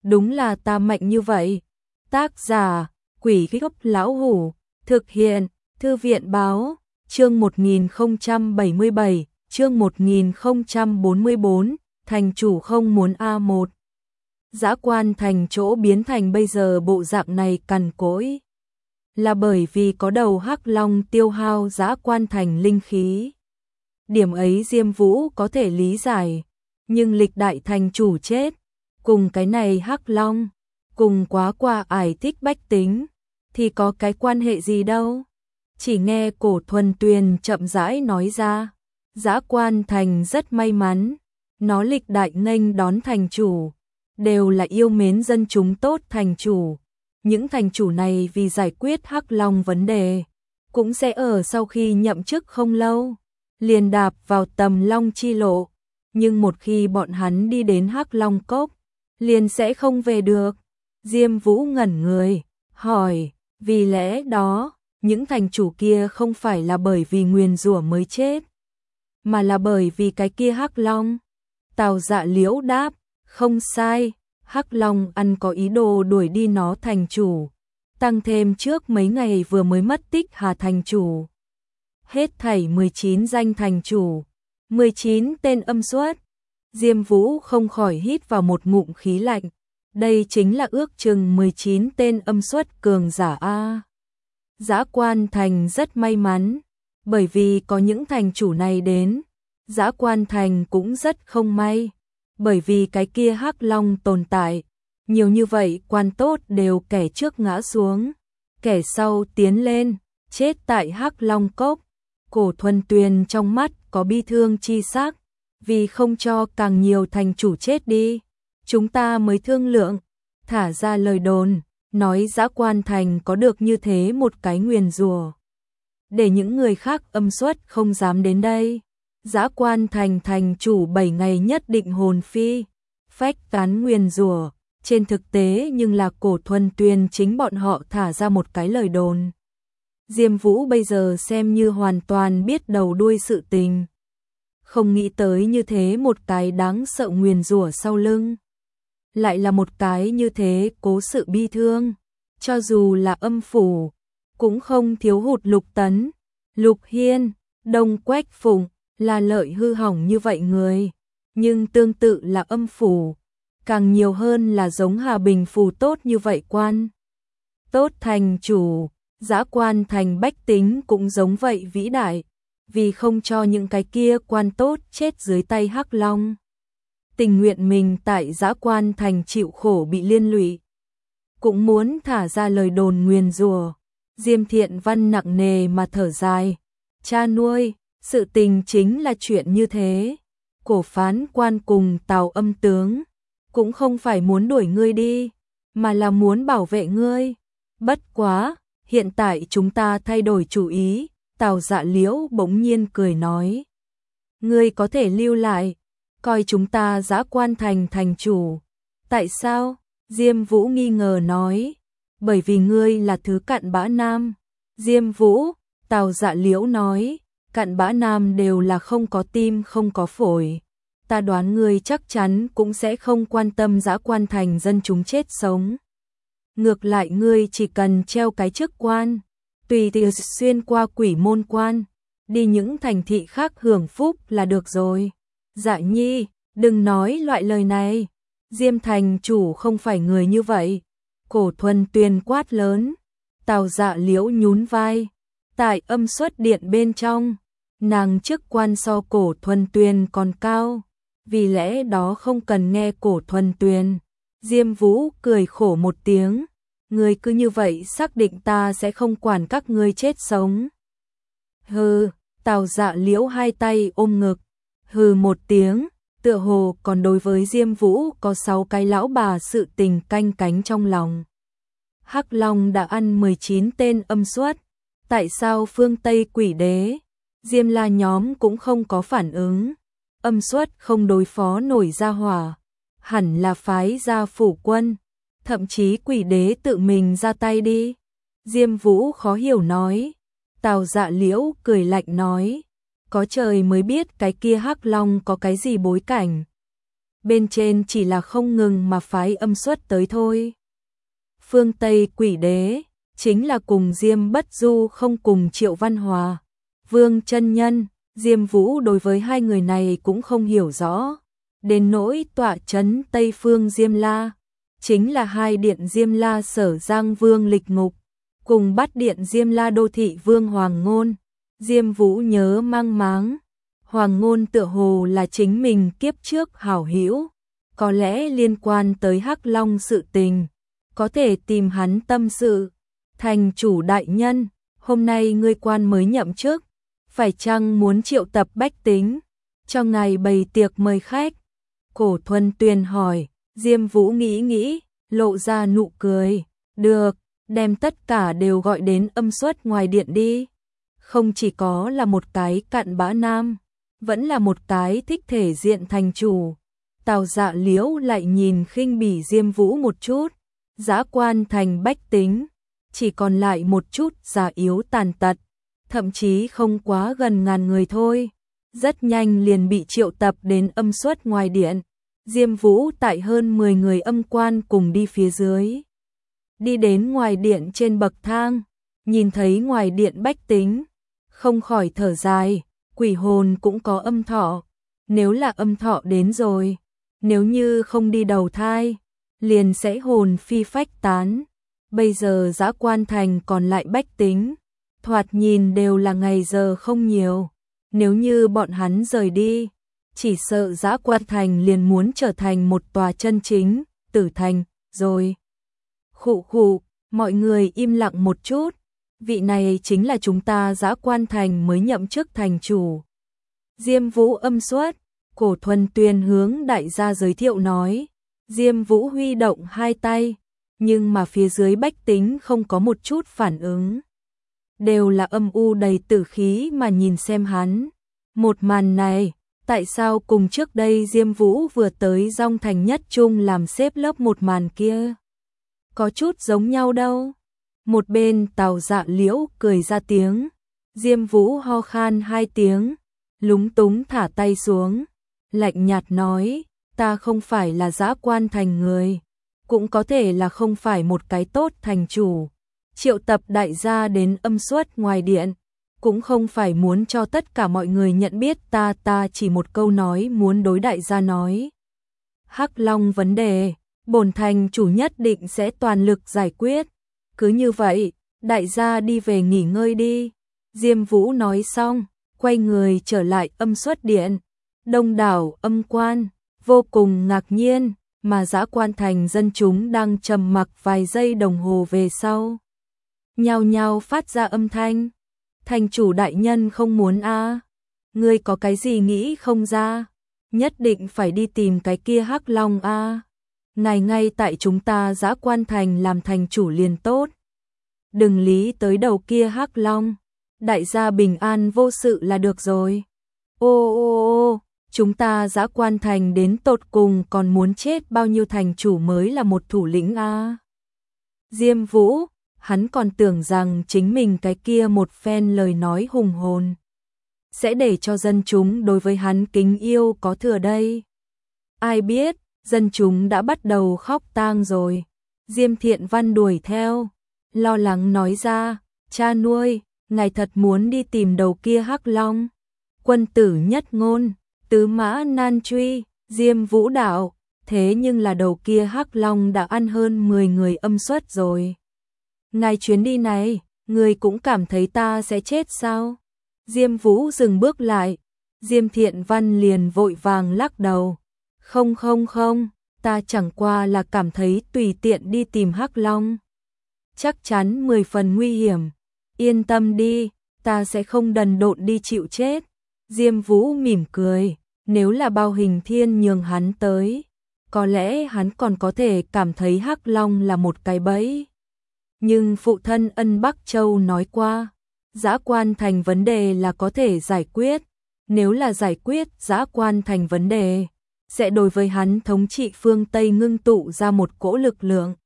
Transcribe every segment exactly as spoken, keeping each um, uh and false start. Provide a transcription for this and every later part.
đúng là ta mạnh như vậy. Tác giả, Quỷ Gốc Lão Hủ, thực hiện, Thư viện Báo, chương một nghìn không trăm bảy mươi bảy, chương một nghìn không trăm bốn mươi tư, thành chủ không muốn a một. Dã Quan Thành chỗ biến thành bây giờ bộ dạng này cằn cỗi, là bởi vì có đầu hắc long tiêu hao Dã Quan Thành linh khí. Điểm ấy Diêm Vũ có thể lý giải, nhưng lịch đại thành chủ chết, cùng cái này hắc long, cùng quá qua ải thích bách tính, thì có cái quan hệ gì đâu. Chỉ nghe Cổ Thuần Tuyền chậm rãi nói ra, Dã Quan Thành rất may mắn, nó lịch đại nghênh đón thành chủ, đều là yêu mến dân chúng tốt thành chủ. Những thành chủ này vì giải quyết hắc long vấn đề, cũng sẽ ở sau khi nhậm chức không lâu, liền đạp vào tầm long chi lộ, nhưng một khi bọn hắn đi đến hắc long cốc, liền sẽ không về được. Diêm Vũ ngẩn người, hỏi, vì lẽ đó, những thành chủ kia không phải là bởi vì nguyền rủa mới chết, mà là bởi vì cái kia hắc long. Tào Dạ Liễu đáp, không sai, hắc long ăn có ý đồ đuổi đi nó thành chủ, tăng thêm trước mấy ngày vừa mới mất tích Hà thành chủ. Hết thảy mười chín danh thành chủ, mười chín tên âm xuất. Diêm Vũ không khỏi hít vào một ngụm khí lạnh, đây chính là ước chừng mười chín tên âm xuất cường giả a. Dã Quan Thành rất may mắn, bởi vì có những thành chủ này đến. Dã Quan Thành cũng rất không may, bởi vì cái kia hắc long tồn tại, nhiều như vậy quan tốt đều kẻ trước ngã xuống, kẻ sau tiến lên, chết tại hắc long cốc. Cổ Thuần Tuyền trong mắt có bi thương chi sắc, vì không cho càng nhiều thành chủ chết đi, chúng ta mới thương lượng, thả ra lời đồn, nói Dã Quan Thành có được như thế một cái nguyền rủa, để những người khác âm xuất không dám đến đây. Dã Quan Thành thành chủ bảy ngày nhất định hồn phi phách tán nguyền rủa, trên thực tế nhưng là Cổ Thuần Tuyền chính bọn họ thả ra một cái lời đồn. Diêm Vũ bây giờ xem như hoàn toàn biết đầu đuôi sự tình, không nghĩ tới như thế một cái đáng sợ nguyền rủa sau lưng, lại là một cái như thế cố sự bi thương. Cho dù là âm phủ, cũng không thiếu hụt Lục Tấn, Lục Hiên, Đông Quách Phụng, là lợi hư hỏng như vậy người, nhưng tương tự là âm phủ, càng nhiều hơn là giống Hà Bình phủ tốt như vậy quan tốt thành chủ. Dã Quan Thành bách tính cũng giống vậy vĩ đại, vì không cho những cái kia quan tốt chết dưới tay hắc long, tình nguyện mình tại Dã Quan Thành chịu khổ bị liên lụy, cũng muốn thả ra lời đồn nguyền rủa. Diêm Thiện Văn nặng nề mà thở dài, cha nuôi, sự tình chính là chuyện như thế. Cổ phán quan cùng Tào Âm tướng cũng không phải muốn đuổi ngươi đi, mà là muốn bảo vệ ngươi. Bất quá, hiện tại chúng ta thay đổi chủ ý. Tào Dạ Liễu bỗng nhiên cười nói, ngươi có thể lưu lại, coi chúng ta Dã Quan Thành thành chủ. Tại sao? Diêm Vũ nghi ngờ nói, bởi vì ngươi là thứ cặn bã nam. Diêm Vũ, Tào Dạ Liễu nói, cặn bã nam đều là không có tim không có phổi, ta đoán ngươi chắc chắn cũng sẽ không quan tâm Dã Quan Thành dân chúng chết sống. Ngược lại ngươi chỉ cần treo cái chức quan, tùy tiện xuyên qua quỷ môn quan, đi những thành thị khác hưởng phúc là được rồi. Dạ nhi, đừng nói loại lời này, Diêm thành chủ không phải người như vậy. Cổ Thuần Tuyền quát lớn. Tào Dạ Liễu nhún vai, tại âm xuất điện bên trong, nàng chức quan so Cổ Thuần Tuyền còn cao, vì lẽ đó không cần nghe Cổ Thuần Tuyền. Diêm Vũ cười khổ một tiếng, ngươi cứ như vậy xác định ta sẽ không quản các ngươi chết sống. Hừ, Tào Dạ Liễu hai tay ôm ngực, hừ một tiếng, tựa hồ còn đối với Diêm Vũ có sáu cái lão bà sự tình canh cánh trong lòng. Hắc Long đã ăn mười chín tên âm xuất, tại sao phương Tây quỷ đế, Diêm La nhóm cũng không có phản ứng? Âm xuất không đối phó nổi ra hỏa, hẳn là phái ra phủ quân, thậm chí quỷ đế tự mình ra tay đi. Diêm Vũ khó hiểu nói. Tào Dạ Liễu cười lạnh nói, có trời mới biết cái kia Hắc Long có cái gì bối cảnh. bên trên chỉ là không ngừng mà phái âm xuất tới thôi. Phương Tây Quỷ Đế chính là cùng Diêm Bất Du không cùng Triệu Văn Hòa, Vương chân nhân, Diêm Vũ đối với hai người này cũng không hiểu rõ. Đến nỗi tọa trấn Tây Phương Diêm La, chính là hai điện Diêm La Sở Giang Vương Lịch Ngục, cùng bắt điện Diêm La Đô Thị Vương Hoàng Ngôn. Diêm Vũ nhớ mang máng, Hoàng Ngôn tựa hồ là chính mình kiếp trước hảo hữu, có lẽ liên quan tới Hắc Long sự tình, có thể tìm hắn tâm sự. Thành chủ đại nhân, hôm nay ngươi quan mới nhậm chức, phải chăng muốn triệu tập bách tính, cho ngài bày tiệc mời khách? Cổ Thuần Tuyền hỏi. Diêm Vũ nghĩ nghĩ, lộ ra nụ cười. Được, đem tất cả đều gọi đến âm xuất ngoài điện đi. Không chỉ có là một cái cặn bã nam, vẫn là một cái thích thể diện thành chủ. Tào Dạ Liễu lại nhìn khinh bỉ Diêm Vũ một chút. Dã quan thành bách tính, chỉ còn lại một chút già yếu tàn tật, thậm chí không quá gần ngàn người thôi. Rất nhanh liền bị triệu tập đến âm xuất ngoài điện. Diêm Vũ tại hơn mười người âm quan cùng đi phía dưới. Đi đến ngoài điện trên bậc thang, nhìn thấy ngoài điện bách tính, không khỏi thở dài, quỷ hồn cũng có âm thọ. Nếu là âm thọ đến rồi, nếu như không đi đầu thai, liền sẽ hồn phi phách tán. Bây giờ Dã Quan Thành còn lại bách tính, thoạt nhìn đều là ngày giờ không nhiều. Nếu như bọn hắn rời đi, chỉ sợ Dã Quan Thành liền muốn trở thành một tòa chân chính tử thành rồi. Khụ khụ, mọi người im lặng một chút. Vị này chính là chúng ta Dã Quan Thành mới nhậm chức thành chủ. Diêm Vũ âm xuất, Cổ Thuần Tuyền hướng đại gia giới thiệu nói. Diêm Vũ huy động hai tay, nhưng mà phía dưới bách tính không có một chút phản ứng. Đều là âm u đầy tử khí mà nhìn xem hắn. Một màn này, tại sao cùng trước đây Diêm Vũ vừa tới Dong Thành Nhất Trung làm xếp lớp một màn kia? Có chút giống nhau đâu. Một bên Tào Dạ Liễu cười ra tiếng. Diêm Vũ ho khan hai tiếng, lúng túng thả tay xuống, lạnh nhạt nói, ta không phải là Dã Quan Thành người, cũng có thể là không phải một cái tốt thành chủ. Triệu tập đại gia đến âm xuất ngoài điện, cũng không phải muốn cho tất cả mọi người nhận biết ta, ta chỉ một câu nói muốn đối đại gia nói. Hắc Long vấn đề, bổn thành chủ nhất định sẽ toàn lực giải quyết. Cứ như vậy, đại gia đi về nghỉ ngơi đi. Diêm Vũ nói xong, quay người trở lại âm xuất điện. Đông đảo âm quan, vô cùng ngạc nhiên, mà Dã Quan Thành dân chúng đang trầm mặc vài giây đồng hồ về sau. Nhao nhao phát ra âm thanh. Thành chủ đại nhân không muốn a à? Ngươi có cái gì nghĩ không ra? Nhất định phải đi tìm cái kia Hắc Long a à? Ngài ngay tại chúng ta Dã Quan Thành làm thành chủ liền tốt. Đừng lý tới đầu kia Hắc Long. Đại gia bình an vô sự là được rồi. Ô ô ô, chúng ta Dã Quan Thành đến tột cùng còn muốn chết bao nhiêu thành chủ mới là một thủ lĩnh a à? Diêm Vũ, hắn còn tưởng rằng chính mình cái kia một phen lời nói hùng hồn sẽ để cho dân chúng đối với hắn kính yêu có thừa đây. Ai biết, dân chúng đã bắt đầu khóc tang rồi. Diêm Thiện Văn đuổi theo, lo lắng nói ra, cha nuôi, ngài thật muốn đi tìm đầu kia Hắc Long. Quân tử nhất ngôn, tứ mã nan truy, Diêm Vũ đạo, thế nhưng là đầu kia Hắc Long đã ăn hơn mười người âm xuất rồi. Ngài chuyến đi này, người cũng cảm thấy ta sẽ chết sao? Diêm Vũ dừng bước lại, Diêm Thiện Văn liền vội vàng lắc đầu. Không không không, ta chẳng qua là cảm thấy tùy tiện đi tìm Hắc Long. Chắc chắn mười phần nguy hiểm. Yên tâm đi, ta sẽ không đần độn đi chịu chết. Diêm Vũ mỉm cười, nếu là Bao Hình Thiên nhường hắn tới, có lẽ hắn còn có thể cảm thấy Hắc Long là một cái bẫy. Nhưng phụ thân Ân Bắc Châu nói qua, Dã Quan Thành vấn đề là có thể giải quyết. Nếu là giải quyết Dã Quan Thành vấn đề, sẽ đối với hắn thống trị phương Tây ngưng tụ ra một cỗ lực lượng.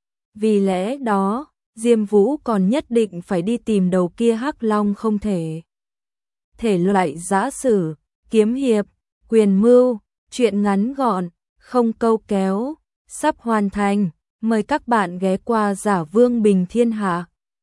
Vì lẽ đó, Diêm Vũ còn nhất định phải đi tìm đầu kia Hắc Long không thể. Thể loại giã sử, kiếm hiệp, quyền mưu, truyện ngắn gọn, không câu kéo, sắp hoàn thành. Mời các bạn ghé qua Giả Vương Bình Thiên Hạ.